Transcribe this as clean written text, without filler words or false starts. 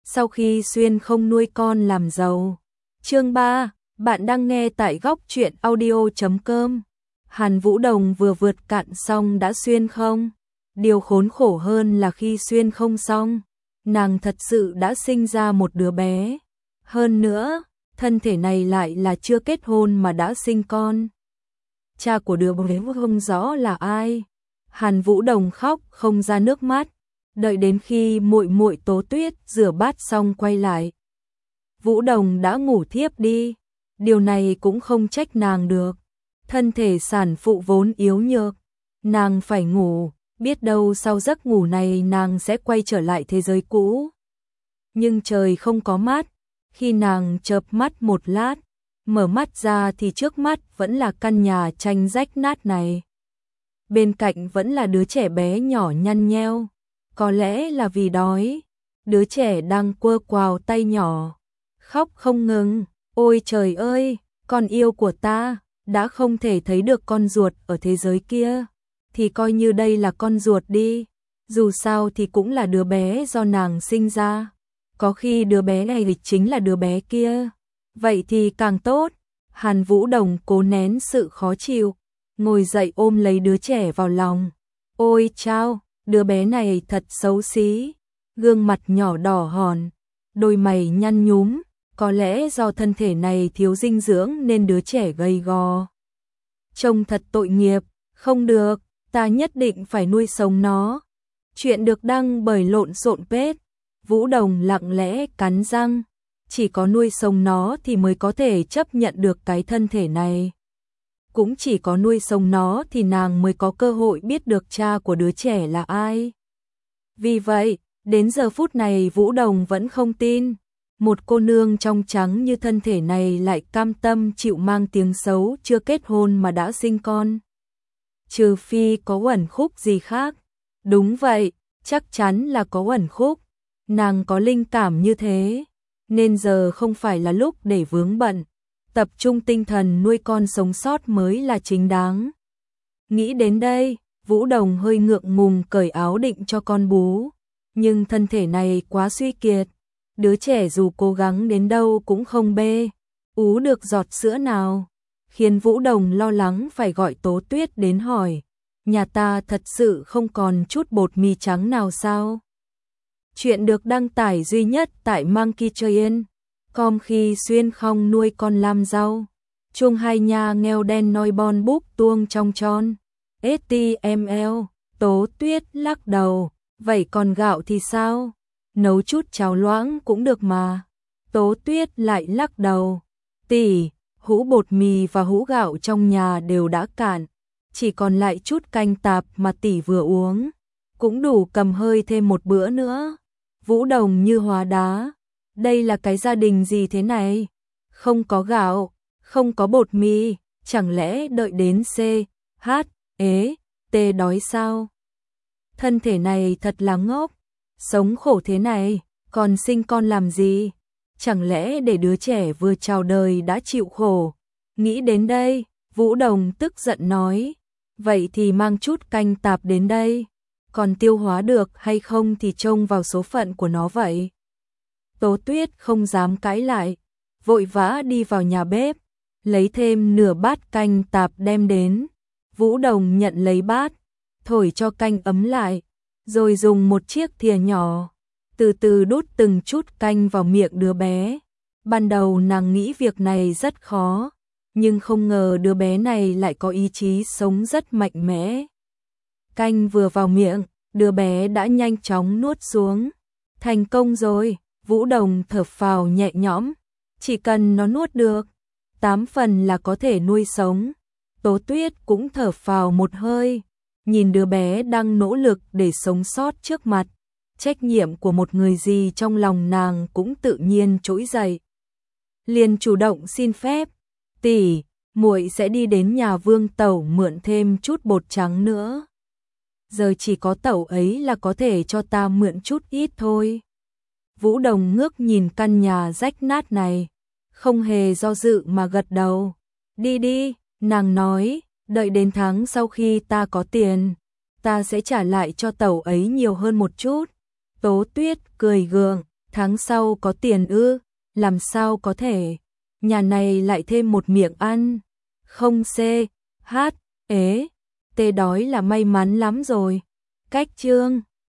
sau khi Xuyên không nuôi con làm giàu. Chương 3, bạn đang nghe tại góc truyện audio.com. Hàn Vũ Đồng vừa vượt cạn xong đã Xuyên không. Điều khốn khổ hơn là khi Xuyên không xong, nàng thật sự đã sinh ra một đứa bé. Hơn nữa, thân thể này lại là chưa kết hôn mà đã sinh con. Cha của đứa bé không rõ là ai. Hàn Vũ Đồng khóc không ra nước mắt, đợi đến khi muội muội Tố Tuyết rửa bát xong quay lại. Vũ Đồng đã ngủ thiếp đi, điều này cũng không trách nàng được. Thân thể sản phụ vốn yếu nhược, nàng phải ngủ, biết đâu sau giấc ngủ này nàng sẽ quay trở lại thế giới cũ. Nhưng trời không có mắt, khi nàng chợp mắt một lát, mở mắt ra thì trước mắt vẫn là căn nhà tranh rách nát này. Bên cạnh vẫn là đứa trẻ bé nhỏ nhăn nheo, có lẽ là vì đói, đứa trẻ đang quơ quào tay nhỏ, khóc không ngừng. Ôi trời ơi, con yêu của ta, đã không thể thấy được con ruột ở thế giới kia, thì coi như đây là con ruột đi, dù sao thì cũng là đứa bé do nàng sinh ra. Có khi đứa bé này chính là đứa bé kia, vậy thì càng tốt. Hàn Vũ Đồng cố nén sự khó chịu, ngồi dậy ôm lấy đứa trẻ vào lòng. Ôi chao, đứa bé này thật xấu xí, gương mặt nhỏ đỏ hòn, đôi mày nhăn nhúm, có lẽ do thân thể này thiếu dinh dưỡng nên đứa trẻ gầy gò. Trông thật tội nghiệp, không được, ta nhất định phải nuôi sống nó. Chuyện được đăng bởi Lộn Xộn Page. Vũ Đồng lặng lẽ cắn răng, chỉ có nuôi sống nó thì mới có thể chấp nhận được cái thân thể này. Cũng chỉ có nuôi sống nó thì nàng mới có cơ hội biết được cha của đứa trẻ là ai. Vì vậy, đến giờ phút này Vũ Đồng vẫn không tin, một cô nương trong trắng như thân thể này lại cam tâm chịu mang tiếng xấu chưa kết hôn mà đã sinh con. Trừ phi có uẩn khúc gì khác. Đúng vậy, chắc chắn là có uẩn khúc. Nàng có linh cảm như thế, nên giờ không phải là lúc để vướng bận, tập trung tinh thần nuôi con sống sót mới là chính đáng. Nghĩ đến đây, Vũ Đồng hơi ngượng ngùng cởi áo định cho con bú, nhưng thân thể này quá suy kiệt, đứa trẻ dù cố gắng đến đâu cũng không bê ú được giọt sữa nào, khiến Vũ Đồng lo lắng phải gọi Tố Tuyết đến hỏi, nhà ta thật sự không còn chút bột mì trắng nào sao? Chuyện được đăng tải duy nhất tại Monkeytrain.com. Khi Xuyên không nuôi con làm rau, chuông hai nha nghèo đen noi bon búp tuông trong tròn. HTML, Tố Tuyết lắc đầu, vậy còn gạo thì sao? Nấu chút cháo loãng cũng được mà. Tố Tuyết lại lắc đầu, tỷ, hũ bột mì và hũ gạo trong nhà đều đã cạn, chỉ còn lại chút canh tạp mà tỷ vừa uống, cũng đủ cầm hơi thêm một bữa nữa. Vũ Đồng như hóa đá, đây là cái gia đình gì thế này? Không có gạo, không có bột mì, chẳng lẽ đợi đến C, H, ế, T đói sao? Thân thể này thật là ngốc, sống khổ thế này, còn sinh con làm gì? Chẳng lẽ để đứa trẻ vừa chào đời đã chịu khổ? Nghĩ đến đây, Vũ Đồng tức giận nói, vậy thì mang chút canh tạp đến đây. Còn tiêu hóa được hay không thì trông vào số phận của nó vậy. Tố Tuyết không dám cãi lại, vội vã đi vào nhà bếp, lấy thêm nửa bát canh tạp đem đến. Vũ Đồng nhận lấy bát, thổi cho canh ấm lại, rồi dùng một chiếc thìa nhỏ, từ từ đút từng chút canh vào miệng đứa bé. Ban đầu nàng nghĩ việc này rất khó, nhưng không ngờ đứa bé này lại có ý chí sống rất mạnh mẽ. Canh vừa vào miệng, đứa bé đã nhanh chóng nuốt xuống. Thành công rồi, Vũ Đồng thở phào nhẹ nhõm, chỉ cần nó nuốt được, 8 phần là có thể nuôi sống. Tố Tuyết cũng thở phào một hơi, nhìn đứa bé đang nỗ lực để sống sót trước mặt, trách nhiệm của một người gì trong lòng nàng cũng tự nhiên trỗi dậy. Liền chủ động xin phép, tỷ, muội sẽ đi đến nhà Vương tẩu mượn thêm chút bột trắng nữa. Giờ chỉ có tẩu ấy là có thể cho ta mượn chút ít thôi. Vũ Đồng ngước nhìn căn nhà rách nát này, không hề do dự mà gật đầu. Đi đi, nàng nói, đợi đến tháng sau khi ta có tiền, ta sẽ trả lại cho tẩu ấy nhiều hơn một chút. Tố Tuyết cười gượng, tháng sau có tiền ư? Làm sao có thể? Nhà này lại thêm một miệng ăn. Không c, h, ế, tê đói là may mắn lắm rồi. Cách chương